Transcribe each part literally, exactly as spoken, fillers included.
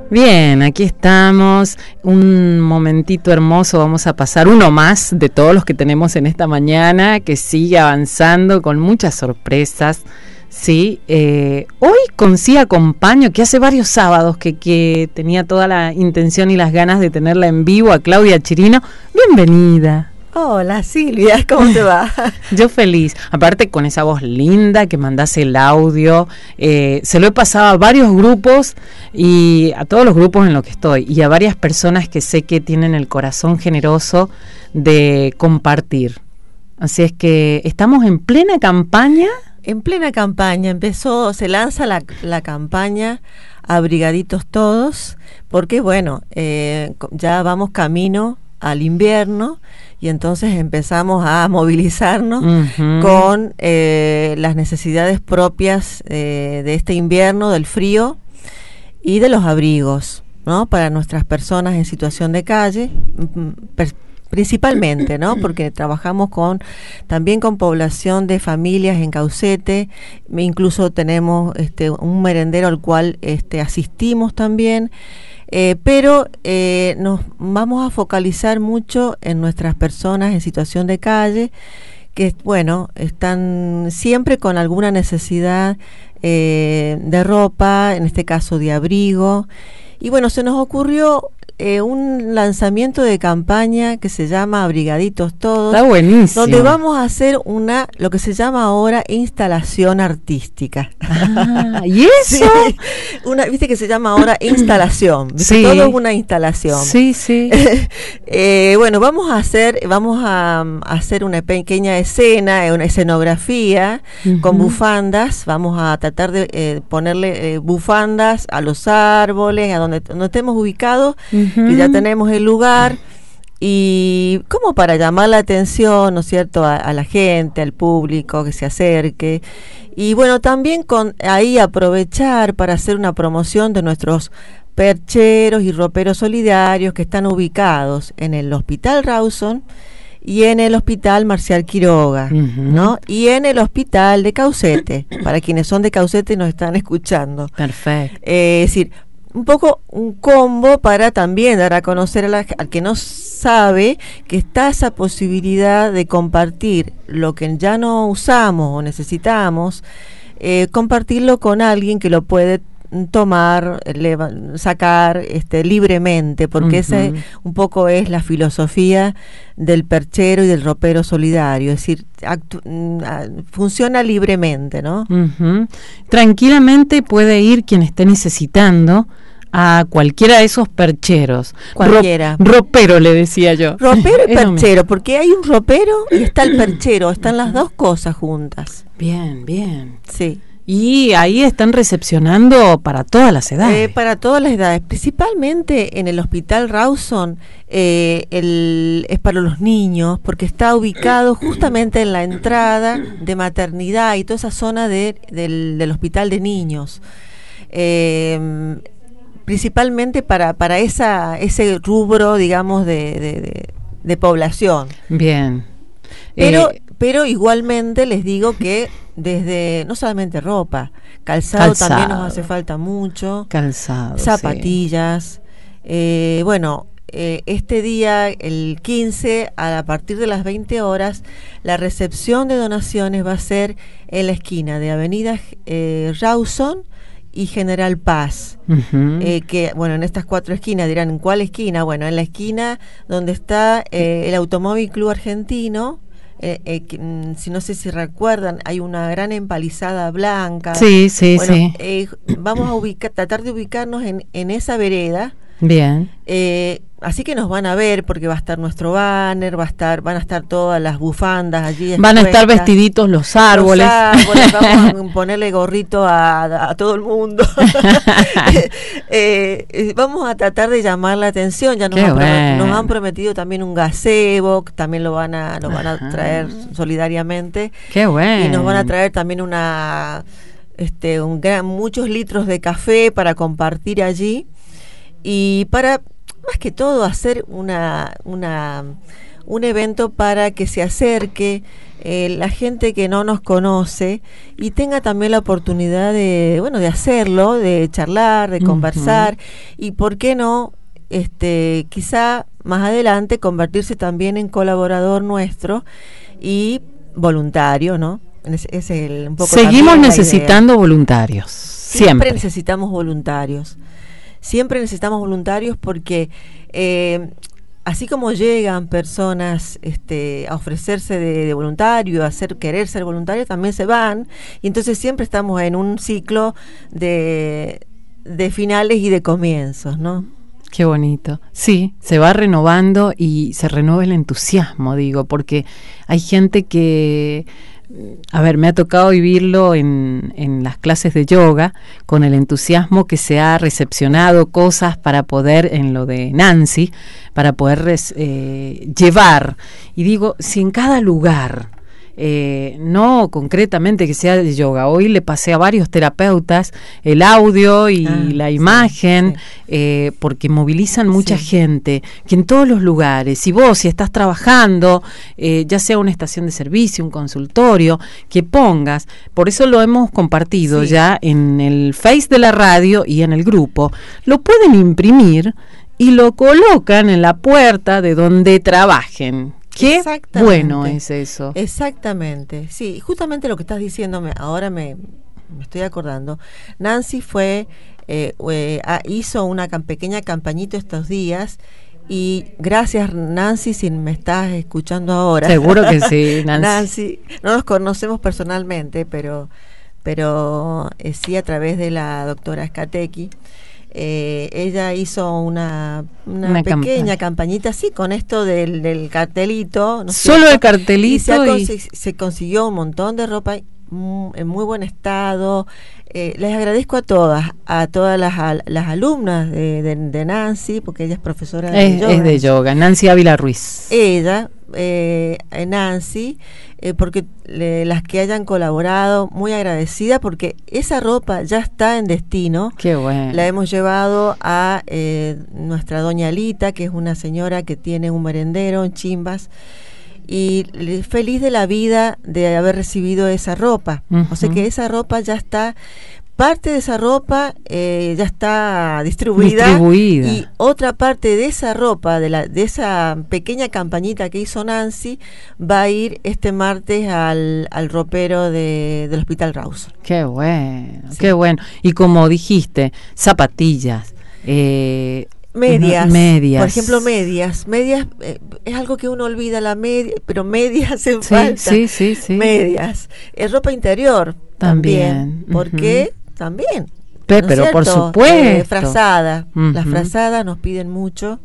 Bien, aquí estamos, un momentito hermoso, vamos a pasar uno más de todos los que tenemos en esta mañana, que sigue avanzando con muchas sorpresas, sí. Eh, hoy con Sí Acompaño, que hace varios sábados que, que tenía toda la intención y las ganas de tenerla en vivo, a Claudia Chirino. Bienvenida. Hola Silvia, ¿cómo te va? Yo feliz, aparte con esa voz linda que mandás el audio, eh, se lo he pasado a varios grupos y a todos los grupos en los que estoy y a varias personas que sé que tienen el corazón generoso de compartir. Así es que estamos en plena campaña. En plena campaña, empezó, se lanza la, la campaña Abrigaditos Todos, porque bueno, eh, ya vamos camino al invierno y entonces empezamos a movilizarnos uh-huh. con eh, las necesidades propias eh, de este invierno, del frío y de los abrigos, ¿no? Para nuestras personas en situación de calle, per- principalmente, ¿no? Porque trabajamos con también con población de familias en Caucete, incluso tenemos este un merendero al cual este asistimos también. Eh, pero eh, nos vamos a focalizar mucho en nuestras personas en situación de calle, que bueno, están siempre con alguna necesidad eh, de ropa, en este caso de abrigo. Y bueno, se nos ocurrió eh, un lanzamiento de campaña que se llama Abrigaditos Todos. Está buenísimo. Donde vamos a hacer una, lo que se llama ahora instalación artística. Ah, ¿y eso? Sí, una, viste que se llama ahora instalación. ¿Viste? Sí. Todo es una instalación. Sí, sí. eh, bueno, vamos a hacer, vamos a, a hacer una pequeña escena, una escenografía uh-huh. con bufandas. Vamos a tratar de eh, ponerle eh, bufandas a los árboles, a donde, donde estemos ubicados. Uh-huh. Que ya tenemos el lugar y como para llamar la atención, ¿no es cierto?, a, a la gente, al público que se acerque y bueno, también con ahí aprovechar para hacer una promoción de nuestros percheros y roperos solidarios que están ubicados en el Hospital Rawson y en el Hospital Marcial Quiroga, uh-huh. ¿no? Y en el Hospital de Caucete, para quienes son de Caucete y nos están escuchando. Perfecto. Eh, es decir, un poco un combo para también dar a conocer a la, al que no sabe que está esa posibilidad de compartir lo que ya no usamos o necesitamos, eh, compartirlo con alguien que lo puede tomar, leva, sacar este, libremente, porque uh-huh. ese un poco es la filosofía del perchero y del ropero solidario, es decir, actu- funciona libremente, ¿no? Uh-huh. Tranquilamente puede ir quien esté necesitando a cualquiera de esos percheros. Cualquiera. Ro- ropero le decía yo. Ropero y perchero, porque hay un ropero y está el perchero, están las dos cosas juntas. Bien, bien. Sí. Y ahí están recepcionando para todas las edades. Eh, para todas las edades, principalmente en el Hospital Rawson, eh, el, es para los niños, porque está ubicado justamente en la entrada de maternidad y toda esa zona de, del, del hospital de niños. Eh, principalmente para, para esa, ese rubro, digamos, de, de, de, de población. Bien. Pero, eh, pero igualmente les digo que desde, no solamente ropa, calzado, calzado. También nos hace falta mucho. Calzado. Zapatillas. Sí. Eh, bueno, eh, este día, el quince, a partir de las veinte horas, la recepción de donaciones va a ser en la esquina de Avenida eh, Rawson y General Paz, uh-huh. eh, que bueno, en estas cuatro esquinas dirán, ¿en cuál esquina? Bueno, en la esquina donde está eh, el Automóvil Club Argentino, eh, eh, que, mm, si no sé si recuerdan, hay una gran empalizada blanca. Sí, sí, bueno, sí. Eh, vamos a ubicar, tratar de ubicarnos en, en esa vereda. Bien. Eh, así que nos van a ver porque va a estar nuestro banner, va a estar, van a estar todas las bufandas allí. Van a estar vestiditos los árboles. Los árboles, vamos a ponerle gorrito a, a todo el mundo. eh, eh, vamos a tratar de llamar la atención. Ya nos, han, bueno. nos han prometido también un gazebo, también lo van a, lo van a traer solidariamente. Qué bueno. Y nos van a traer también una, este, un gran, muchos litros de café para compartir allí. Y para, más que todo, hacer una, una, un evento para que se acerque eh, la gente que no nos conoce y tenga también la oportunidad de, bueno, de hacerlo, de charlar, de conversar, uh-huh. y por qué no, este, quizá más adelante convertirse también en colaborador nuestro y voluntario, ¿no? Es, es el, un poco Seguimos necesitando voluntarios. Siempre. Siempre necesitamos voluntarios. Siempre necesitamos voluntarios porque eh, así como llegan personas este, a ofrecerse de, de voluntario, a hacer, querer ser voluntario, también se van. Y entonces siempre estamos en un ciclo de, de finales y de comienzos, ¿no? Qué bonito. Sí, se va renovando y se renueva el entusiasmo, digo, porque hay gente que, a ver, me ha tocado vivirlo en, en las clases de yoga, con el entusiasmo que se ha recepcionado cosas para poder, en lo de Nancy, para poder eh, llevar. Y digo, si en cada lugar, Eh, no concretamente que sea de yoga, hoy le pasé a varios terapeutas el audio y ah, la imagen, sí, sí. Eh, porque movilizan mucha sí. gente, que en todos los lugares, si vos si estás trabajando, eh, ya sea una estación de servicio, un consultorio, que pongas, por eso lo hemos compartido sí. ya en el Face de la radio y en el grupo, lo pueden imprimir y lo colocan en la puerta de donde trabajen. Qué bueno es eso. Exactamente, sí, justamente lo que estás diciéndome, ahora me, me estoy acordando. Nancy fue, eh, eh, hizo una cam- pequeña campañita estos días y gracias Nancy, si me estás escuchando ahora. Seguro que sí, Nancy. Nancy, no nos conocemos personalmente, pero, pero eh, sí a través de la doctora Skatecki. Eh, ella hizo una, una, una pequeña campaña. campañita así con esto del, del cartelito, ¿no? Solo el cartelito y, se, y... Consi- se consiguió un montón de ropa mm, en muy buen estado. Eh, les agradezco a todas, a todas las, a, las alumnas de, de, de Nancy, porque ella es profesora de es, yoga. Es de yoga, Nancy Ávila Ruiz. Ella, eh, Nancy, eh, porque le, las que hayan colaborado, muy agradecida, porque esa ropa ya está en destino. Qué bueno. La hemos llevado a eh, nuestra doña Alita, que es una señora que tiene un merendero en Chimbas, y feliz de la vida de haber recibido esa ropa. Uh-huh. O sea que esa ropa ya está, parte de esa ropa eh, ya está distribuida, distribuida y otra parte de esa ropa, de la de esa pequeña campañita que hizo Nancy, va a ir este martes al, al ropero de, del Hospital Rawson. Qué bueno, sí. Qué bueno. Y como dijiste, zapatillas, eh, Medias, medias, por ejemplo, medias, medias eh, es algo que uno olvida, la media, pero medias hacen sí, falta, sí, sí, sí. medias, eh, ropa interior también, también. ¿Por uh-huh. qué? También, Pe, ¿no pero por supuesto, eh, frazada, uh-huh. las frazadas nos piden mucho.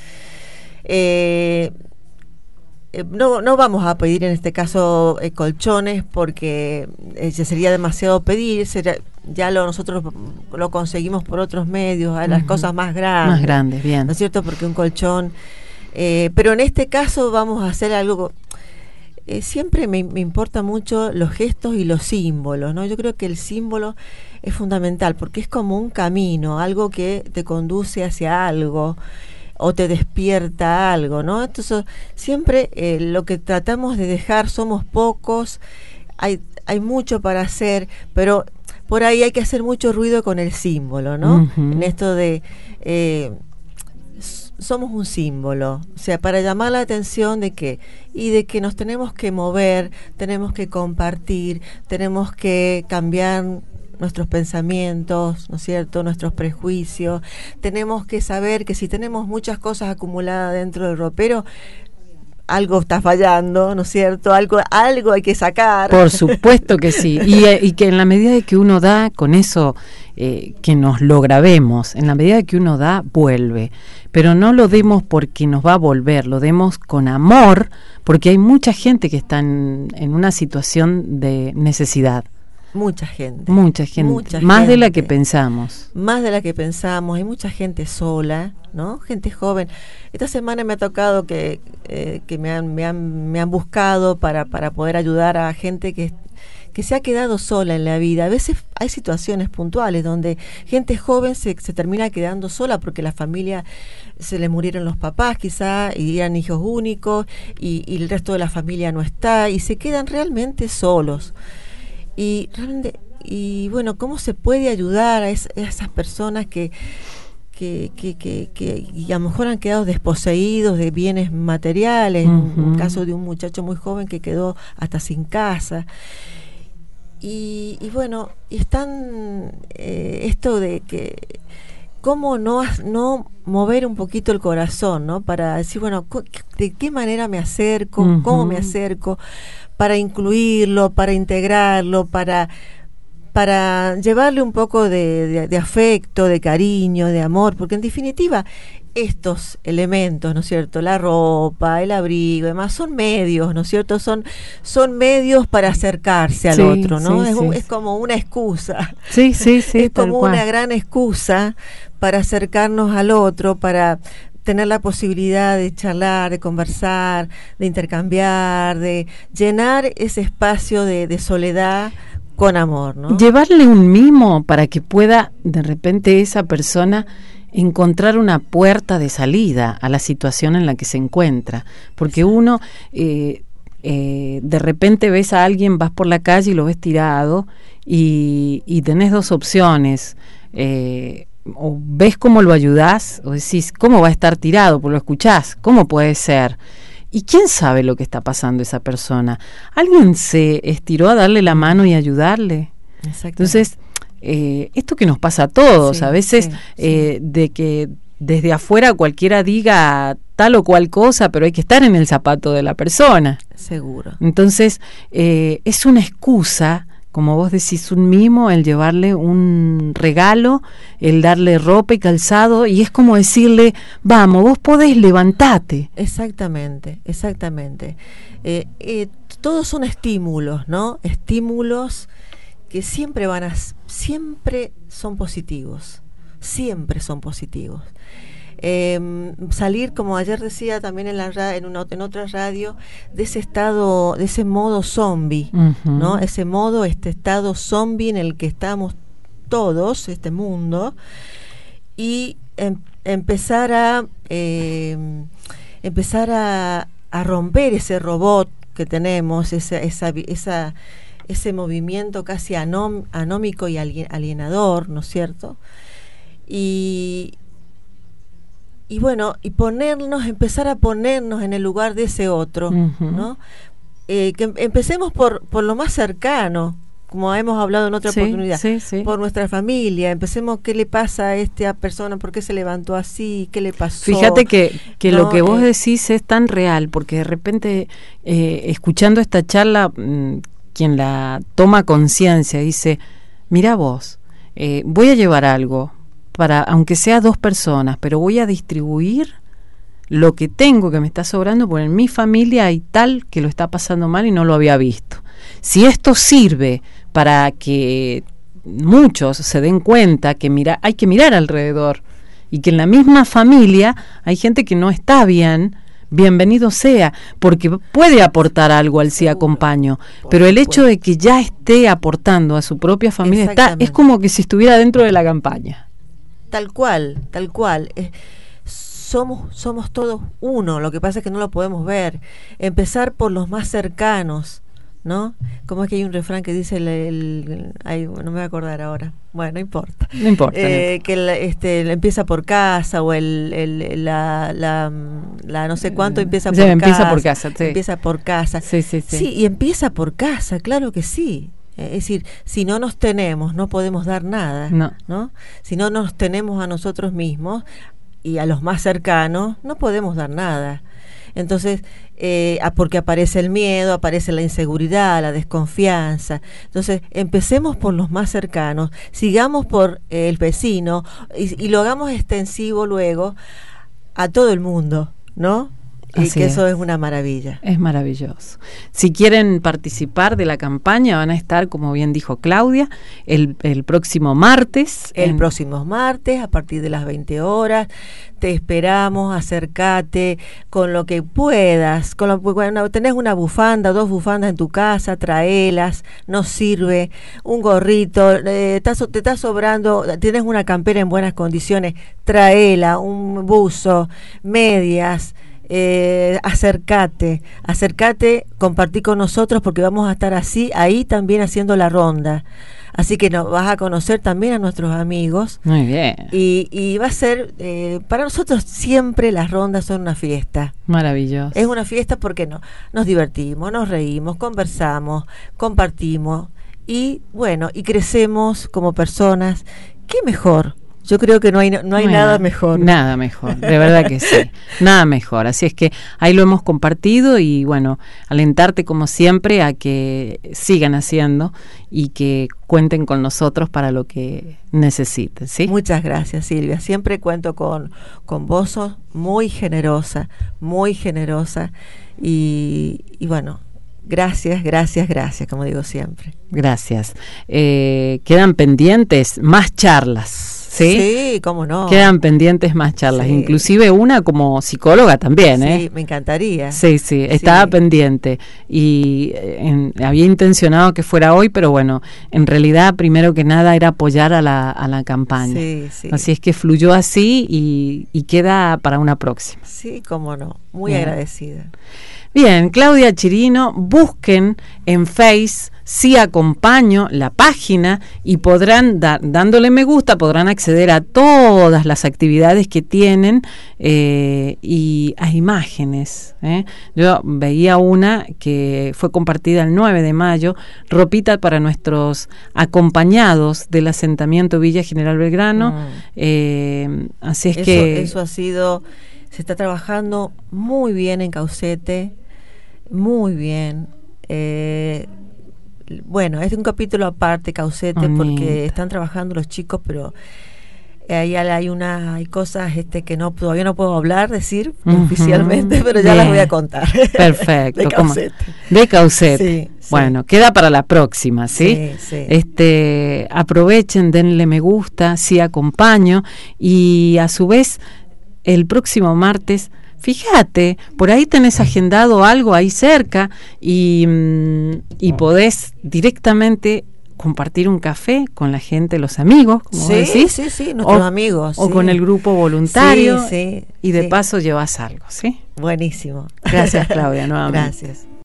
Eh, eh, no, no vamos a pedir en este caso eh, colchones porque eh, sería demasiado pedir, sería, ya lo nosotros lo conseguimos por otros medios, a las uh-huh. cosas más grandes. Más grandes, bien. ¿No es cierto? Porque un colchón... Eh, pero en este caso vamos a hacer algo... Eh, siempre me, me importa mucho los gestos y los símbolos, ¿no? Yo creo que el símbolo es fundamental porque es como un camino, algo que te conduce hacia algo o te despierta algo, ¿no? Entonces siempre eh, lo que tratamos de dejar, somos pocos, hay, hay mucho para hacer, pero por ahí hay que hacer mucho ruido con el símbolo, ¿no? Uh-huh. En esto de... Eh, somos un símbolo, o sea, para llamar la atención de que, y de que nos tenemos que mover, tenemos que compartir, tenemos que cambiar nuestros pensamientos, ¿no es cierto?, nuestros prejuicios, tenemos que saber que si tenemos muchas cosas acumuladas dentro del ropero, algo está fallando, ¿no es cierto? Algo, algo hay que sacar. Por supuesto que sí. Y, y que en la medida de que uno da, con eso eh, que nos lo grabemos, en la medida de que uno da, vuelve. Pero no lo demos porque nos va a volver, lo demos con amor, porque hay mucha gente que está en, en una situación de necesidad. Mucha gente. Mucha gente. Mucha más gente. de la que pensamos. Más de la que pensamos. Hay mucha gente sola, ¿no? Gente joven. Esta semana me ha tocado que, eh, que me, han, me, han, me han buscado para, para poder ayudar a gente que, que se ha quedado sola en la vida. A veces hay situaciones puntuales donde gente joven se, se termina quedando sola porque la familia se le murieron los papás quizá y eran hijos únicos y, y el resto de la familia no está y se quedan realmente solos. Y realmente, y bueno, ¿cómo se puede ayudar a, es, a esas personas que Que, que, que, que y a lo mejor han quedado desposeídos de bienes materiales? Uh-huh. En el caso de un muchacho muy joven que quedó hasta sin casa. Y, y bueno, están eh, esto de que cómo no, no mover un poquito el corazón, ¿no? Para decir, bueno, ¿de qué manera me acerco? Uh-huh. ¿Cómo me acerco? Para incluirlo, para integrarlo, para... para llevarle un poco de, de, de afecto, de cariño, de amor, porque en definitiva estos elementos, ¿no es cierto?, la ropa, el abrigo, demás, son medios, ¿no es cierto?, son, son medios para acercarse al sí, otro, ¿no? Sí, es, sí, un, es como una excusa. Sí, sí, sí. Es como una gran excusa para acercarnos al otro, para tener la posibilidad de charlar, de conversar, de intercambiar, de llenar ese espacio de, de soledad con amor, ¿no? Llevarle un mimo para que pueda de repente esa persona encontrar una puerta de salida a la situación en la que se encuentra, porque uno eh, eh, de repente ves a alguien, vas por la calle y lo ves tirado y, y tenés dos opciones, eh, o ves cómo lo ayudás o decís cómo va a estar tirado, pues lo escuchás, cómo puede ser. ¿Y quién sabe lo que está pasando esa persona? ¿Alguien se estiró a darle la mano y ayudarle? Entonces, eh, esto que nos pasa a todos, sí, a veces sí, eh, sí. de que desde afuera cualquiera diga tal o cual cosa, pero hay que estar en el zapato de la persona. Seguro. Entonces, eh, es una excusa, como vos decís, un mimo, el llevarle un regalo, el darle ropa y calzado, y es como decirle, vamos, vos podés, levantate. Exactamente, exactamente. Eh, eh, todos son estímulos, ¿no? Estímulos que siempre van a, siempre son positivos, siempre son positivos. Eh, salir, como ayer decía también en la en, una, en otra radio, de ese estado, de ese modo zombie, uh-huh. ¿no? Ese modo, este estado zombie en el que estamos todos, este mundo, y em, empezar a eh, empezar a, a romper ese robot que tenemos, esa, esa, esa, ese movimiento casi anom, anómico y alienador, ¿no es cierto? Y Y bueno, y ponernos, empezar a ponernos en el lugar de ese otro, uh-huh. ¿no? Eh, que empecemos por, por lo más cercano, como hemos hablado en otra sí, oportunidad, sí, sí. por nuestra familia. Empecemos, ¿qué le pasa a esta persona? ¿Por qué se levantó así? ¿Qué le pasó? Fíjate que, que ¿no? lo que vos eh, decís es tan real, porque de repente, eh, escuchando esta charla, mmm, quien la toma conciencia dice, mira vos, eh, voy a llevar algo, para aunque sea dos personas, pero voy a distribuir lo que tengo que me está sobrando, porque en mi familia hay tal que lo está pasando mal y no lo había visto. Si esto sirve para que muchos se den cuenta que mira, hay que mirar alrededor y que en la misma familia hay gente que no está bien, bienvenido sea, porque puede aportar algo al sí acompaño, pero el hecho de que ya esté aportando a su propia familia está, es como que si estuviera dentro de la campaña. Tal cual, tal cual. Eh, somos, somos todos uno, lo que pasa es que no lo podemos ver. Empezar por los más cercanos, ¿no? Como es que hay un refrán que dice, el, el, ay, no me voy a acordar ahora. Bueno, no importa. No importa. Eh, no. Que el, este, empieza por casa o el, el la, la, la no sé cuánto empieza sí, por empieza casa. por casa. Sí. Empieza por casa. Sí, sí, sí. Sí, y empieza por casa, claro que sí. Es decir, si no nos tenemos, no podemos dar nada, no. ¿no? Si no nos tenemos a nosotros mismos y a los más cercanos, no podemos dar nada. Entonces, eh, porque aparece el miedo, aparece la inseguridad, la desconfianza. Entonces, empecemos por los más cercanos, sigamos por eh, el vecino y, y lo hagamos extensivo luego a todo el mundo, ¿no? y Así que eso es. es una maravilla. Es maravilloso. Si quieren participar de la campaña, van a estar, como bien dijo Claudia, el, el próximo martes. El en... próximo martes, a partir de las veinte horas, te esperamos, acércate con lo que puedas. Con lo, bueno, tenés una bufanda, dos bufandas en tu casa, traelas, nos sirve, un gorrito, eh, te, te está sobrando, tienes una campera en buenas condiciones, traela, un buzo, medias. Eh, acércate, acércate, compartí con nosotros porque vamos a estar así, ahí también haciendo la ronda. Así que nos vas a conocer también a nuestros amigos. Muy bien. Y, y va a ser, eh, para nosotros siempre las rondas son una fiesta. Maravilloso. Es una fiesta porque no, nos divertimos, nos reímos, conversamos, compartimos y bueno, y crecemos como personas. ¿Qué mejor? Yo creo que no hay, no hay bueno, nada mejor. Nada mejor, de verdad que sí, nada mejor. Así es que ahí lo hemos compartido y bueno, alentarte como siempre a que sigan haciendo y que cuenten con nosotros para lo que necesiten, ¿sí? Muchas gracias, Silvia. Siempre cuento con, con vos, sos muy generosa, muy generosa y, y bueno, gracias, gracias, gracias, como digo siempre. Gracias. Eh, quedan pendientes más charlas. ¿Sí? Sí, cómo no. Quedan pendientes más charlas, Sí. Inclusive una como psicóloga también, sí, ¿eh? Sí, me encantaría. Sí, sí, estaba sí. pendiente y eh, en, había intencionado que fuera hoy, pero bueno, en realidad primero que nada era apoyar a la, a la campaña. Sí, sí. Así es que fluyó así y, y queda para una próxima. Sí, cómo no. Muy Bien. agradecida. Bien, Claudia Chirino, busquen en Face Sí Acompaño la página y podrán, dar, dándole me gusta, podrán acceder a todas las actividades que tienen eh, y a imágenes. ¿eh? Yo veía una que fue compartida el nueve de mayo, ropita para nuestros acompañados del asentamiento Villa General Belgrano. Mm. Eh, así es eso, que... Eso ha sido, se está trabajando muy bien en Caucete, muy bien. Eh, bueno, es un capítulo aparte, Caucete, oh, porque están trabajando los chicos, pero ahí hay una hay cosas este que no todavía no puedo hablar, decir uh-huh. oficialmente, pero ya bien. Las voy a contar. Perfecto. De Caucete. De Caucete. Sí, bueno, sí. Queda para la próxima, ¿sí? Sí, sí. Este, aprovechen, denle me gusta, sí acompaño y a su vez el próximo martes fíjate, por ahí tenés agendado algo ahí cerca y, y podés directamente compartir un café con la gente, los amigos, como sí, decís. Sí, sí, nuestros o, amigos. O sí. con el grupo voluntario. Sí, sí, y de sí. paso llevas algo, ¿sí? Buenísimo. Gracias, Claudia, nuevamente. Gracias.